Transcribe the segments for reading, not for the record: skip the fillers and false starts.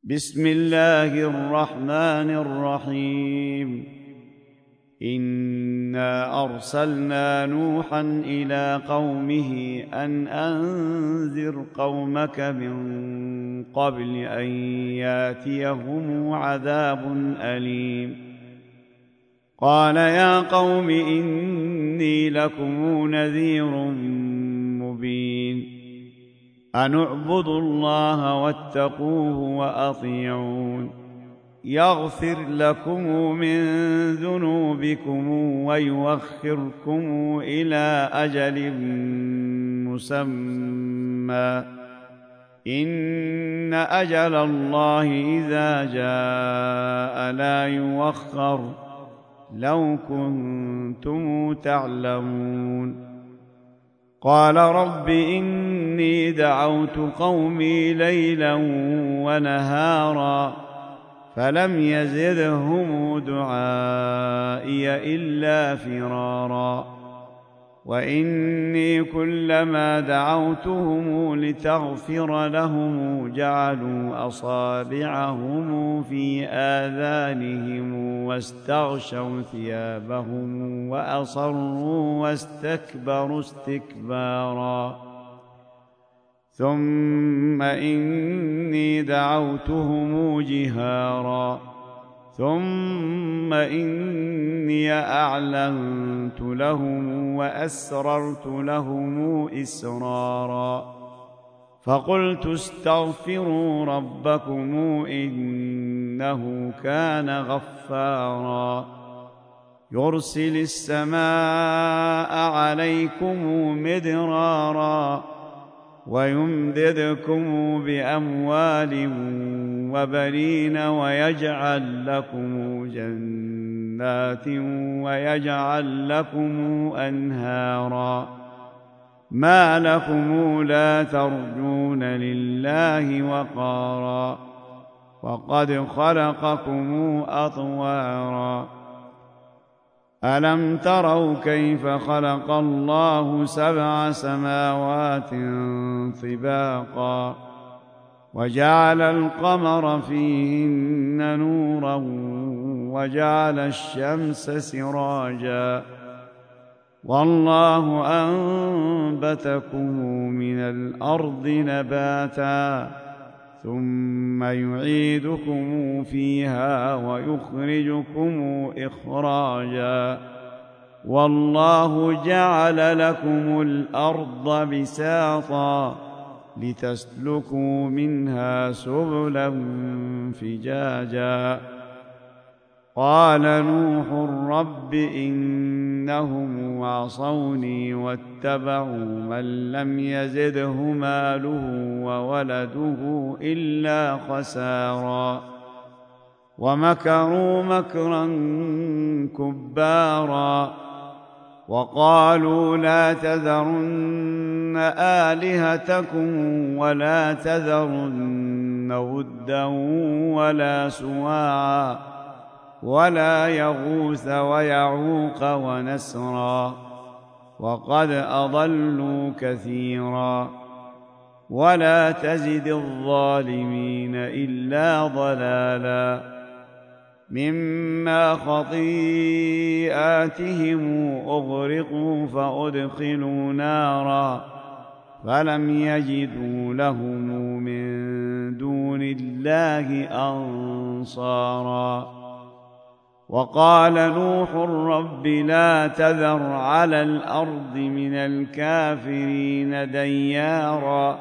بسم الله الرحمن الرحيم. إنا أرسلنا نوحا إلى قومه أن أنذر قومك من قبل أن ياتيهم عذاب أليم. قال يا قوم إني لكم نذير مبين. أن اعبدوا الله واتقوه وأطيعون. يغفر لكم من ذنوبكم ويؤخركم إلى أجل مسمى إن أجل الله إذا جاء لا يؤخر لو كنتم تعلمون. قال رب إني دعوت قومي ليلا ونهارا فلم يزدهم دعائي إلا فرارا. وإني كلما دعوتهم لتغفر لهم جعلوا أصابعهم في آذانهم واستغشوا ثيابهم وأصروا واستكبروا استكبارا. ثم إني دعوتهم جهارا ثم إني أعلنت لهم وأسررت لهم إسرارا. فقلت استغفروا ربكم إنه كان غفارا يرسل السماء عليكم مدرارا ويمددكم بأموال وبنين ويجعل لكم جنات ويجعل لكم أنهارا. ما لكم لا ترجون لله وقارا وقد خلقكم أطوارا. ألم تروا كيف خلق الله 7 سماوات طباقا وجعل القمر فيهن نورا وجعل الشمس سراجا والله أنبتكم من الأرض نباتا ثم يعيدكم فيها ويخرجكم إخراجا. والله جعل لكم الأرض بساطا لتسلكوا منها سبلا فجاجا. قال نوح رب إنهم عصوني واتبعوا من لم يزده ماله وولده إلا خسارا ومكروا مكرا كبارا. وقالوا لا تذرن آلهتكم ولا تذرن ودا ولا سواعا ولا يغوث ويعوق ونسرا وقد أضلوا كثيرا. ولا تزد الظالمين إلا ضلالا. مما خطيئاتهم أغرقوا فأدخلوا نارا فلم يجدوا لهم من دون الله أنصارا. وقال نوح رب لا تذر على الأرض من الكافرين ديارا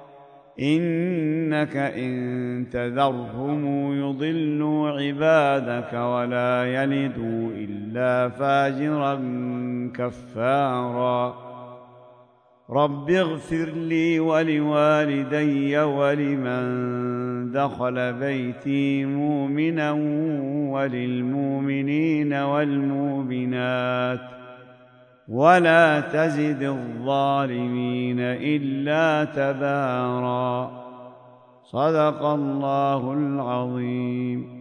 إنك إن تذرهم يضلوا عبادك ولا يلدوا إلا فاجرا كفارا. رب اغفر لي ولوالدي ولمن دخل بيتي مؤمنا وللمؤمنين والمؤمنات ولا تزد الظالمين إلا تبارا. صدق الله العظيم.